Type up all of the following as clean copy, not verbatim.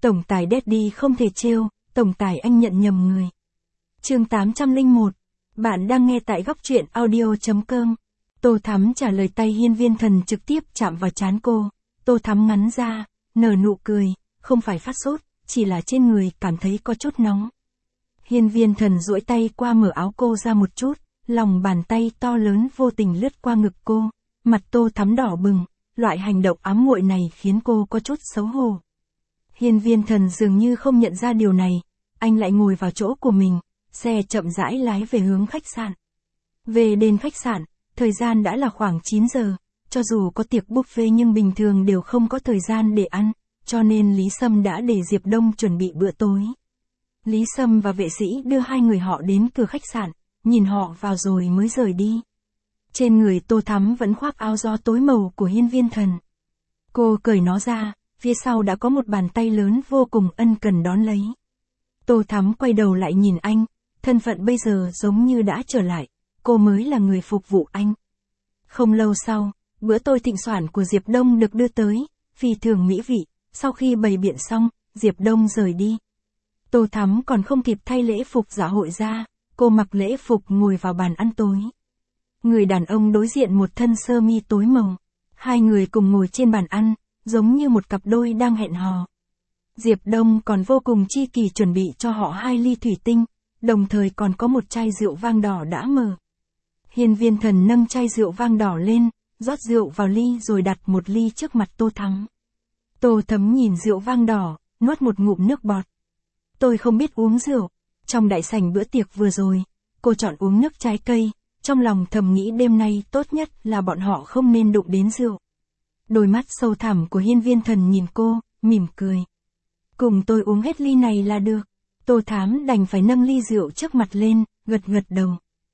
Tổng tài Daddy không thể trêu, tổng tài anh nhận nhầm người. Chương 801. Bạn đang nghe tại góc truyện audio.com. Tô Thắm trả lời tay Hiên Viên Thần trực tiếp chạm vào trán cô. Tô Thắm ngắn ra, nở nụ cười, không phải phát sốt, chỉ là trên người cảm thấy có chút nóng. Hiên Viên Thần duỗi tay qua mở áo cô ra một chút, lòng bàn tay to lớn vô tình lướt qua ngực cô. Mặt Tô Thắm đỏ bừng, loại hành động ám muội này khiến cô có chút xấu hổ. Hiên Viên Thần dường như không nhận ra điều này, anh lại ngồi vào chỗ của mình, xe chậm rãi lái về hướng khách sạn. Về đến khách sạn, thời gian đã là khoảng 9 giờ, cho dù có tiệc buffet nhưng bình thường đều không có thời gian để ăn, cho nên Lý Sâm đã để Diệp Đông chuẩn bị bữa tối. Lý Sâm và vệ sĩ đưa hai người họ đến cửa khách sạn, nhìn họ vào rồi mới rời đi. Trên người Tô Thắm vẫn khoác áo gió tối màu của Hiên Viên Thần. Cô cởi nó ra, phía sau đã có một bàn tay lớn vô cùng ân cần đón lấy. Tô Thắm quay đầu lại nhìn anh, thân phận bây giờ giống như đã trở lại, cô mới là người phục vụ anh. Không lâu sau, bữa tối thịnh soạn của Diệp Đông được đưa tới, phi thường mỹ vị, sau khi bày biện xong, Diệp Đông rời đi. Tô Thắm còn không kịp thay lễ phục dạ hội ra, cô mặc lễ phục ngồi vào bàn ăn tối. Người đàn ông đối diện một thân sơ mi tối màu, hai người cùng ngồi trên bàn ăn, giống như một cặp đôi đang hẹn hò. Diệp Đông còn vô cùng chi kỳ chuẩn bị cho họ 2 ly thủy tinh, đồng thời còn có một chai rượu vang đỏ đã mở. Hiên Viên Thần nâng chai rượu vang đỏ lên, rót rượu vào ly rồi đặt một ly trước mặt Tô Thắm. Tô Thắm nhìn rượu vang đỏ, nuốt một ngụm nước bọt. Tôi không biết uống rượu, trong đại sảnh bữa tiệc vừa rồi, cô chọn uống nước trái cây, trong lòng thầm nghĩ đêm nay tốt nhất là bọn họ không nên đụng đến rượu. Đôi mắt sâu thẳm của Hiên Viên Thần nhìn cô, mỉm cười. Cùng tôi uống hết ly này là được. Tô Thắm đành phải nâng ly rượu trước mặt lên, gật gật đầu.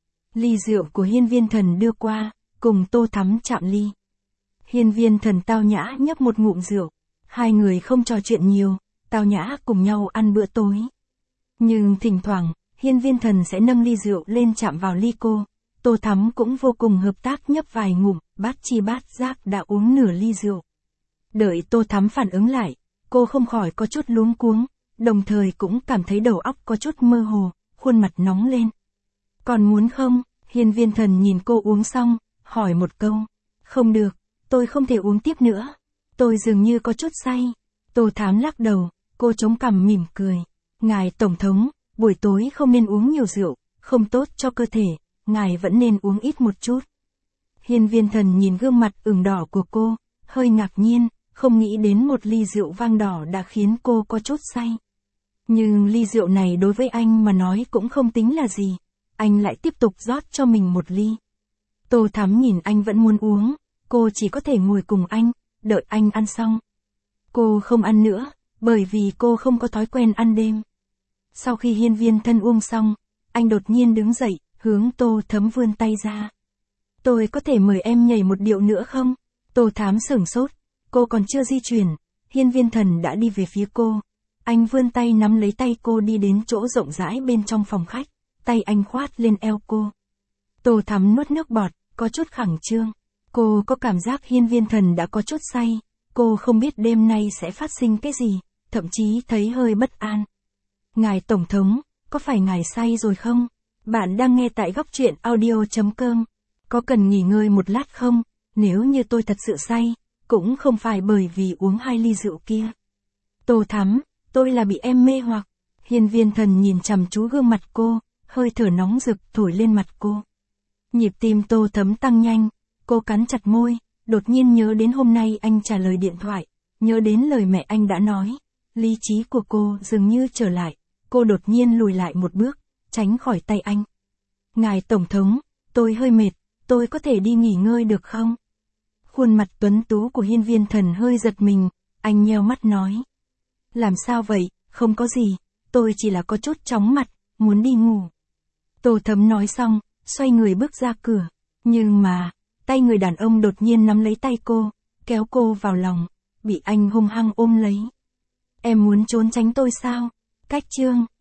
Ly rượu của Hiên Viên Thần đưa qua, cùng Tô Thắm chạm ly. Hiên Viên Thần tao nhã nhấp một ngụm rượu. Hai người không trò chuyện nhiều, tao nhã cùng nhau ăn bữa tối. Nhưng thỉnh thoảng, Hiên Viên Thần sẽ nâng ly rượu lên chạm vào ly cô. Tô Thắm cũng vô cùng hợp tác nhấp vài ngụm, bát chi bát giác đã uống nửa ly rượu. Đợi Tô Thắm phản ứng lại, cô không khỏi có chút luống cuống, đồng thời cũng cảm thấy đầu óc có chút mơ hồ, khuôn mặt nóng lên. Còn muốn không? Hiên Viên Thần nhìn cô uống xong, hỏi một câu. Không được, tôi không thể uống tiếp nữa. Tôi dường như có chút say. Tô Thắm lắc đầu, cô chống cằm mỉm cười. Ngài Tổng thống, buổi tối không nên uống nhiều rượu, không tốt cho cơ thể, ngài vẫn nên uống ít một chút. Hiên Viên Thần nhìn gương mặt ửng đỏ của cô, hơi ngạc nhiên, không nghĩ đến một ly rượu vang đỏ đã khiến cô có chút say. Nhưng ly rượu này đối với anh mà nói cũng không tính là gì, anh lại tiếp tục rót cho mình một ly. Tô Thắm nhìn anh vẫn muốn uống, cô chỉ có thể ngồi cùng anh, đợi anh ăn xong. Cô không ăn nữa, bởi vì cô không có thói quen ăn đêm. Sau khi Hiên Viên Thần uống xong, anh đột nhiên đứng dậy, hướng Tô Thắm vươn tay ra. Tôi có thể mời em nhảy một điệu nữa không? Tô Thắm sửng sốt, cô còn chưa di chuyển, Hiên Viên Thần đã đi về phía cô. Anh vươn tay nắm lấy tay cô đi đến chỗ rộng rãi bên trong phòng khách, tay anh khoát lên eo cô. Tô Thắm nuốt nước bọt, có chút khẩn trương. Cô có cảm giác Hiên Viên Thần đã có chút say, cô không biết đêm nay sẽ phát sinh cái gì, thậm chí thấy hơi bất an. Ngài Tổng thống, có phải ngài say rồi không? Bạn đang nghe tại góc truyện audio.com. Có cần nghỉ ngơi một lát không? Nếu như tôi thật sự say, cũng không phải bởi vì uống 2 ly rượu kia. Tô Thắm, tôi là bị em mê hoặc. Hiên Viên Thần nhìn chằm chú gương mặt cô, hơi thở nóng rực thổi lên mặt cô. Nhịp tim Tô Thắm tăng nhanh, cô cắn chặt môi, đột nhiên nhớ đến hôm nay anh trả lời điện thoại, nhớ đến lời mẹ anh đã nói. Lý trí của cô dường như trở lại, cô đột nhiên lùi lại một bước, tránh khỏi tay anh. Ngài Tổng thống, tôi hơi mệt, tôi có thể đi nghỉ ngơi được không? Khuôn mặt tuấn tú của Hiên Viên Thần hơi giật mình, anh nheo mắt nói. Làm sao vậy, không có gì, tôi chỉ là có chút chóng mặt, muốn đi ngủ. Tô Thắm nói xong, xoay người bước ra cửa, nhưng mà, tay người đàn ông đột nhiên nắm lấy tay cô, kéo cô vào lòng, bị anh hung hăng ôm lấy. Em muốn trốn tránh tôi sao? Cách chương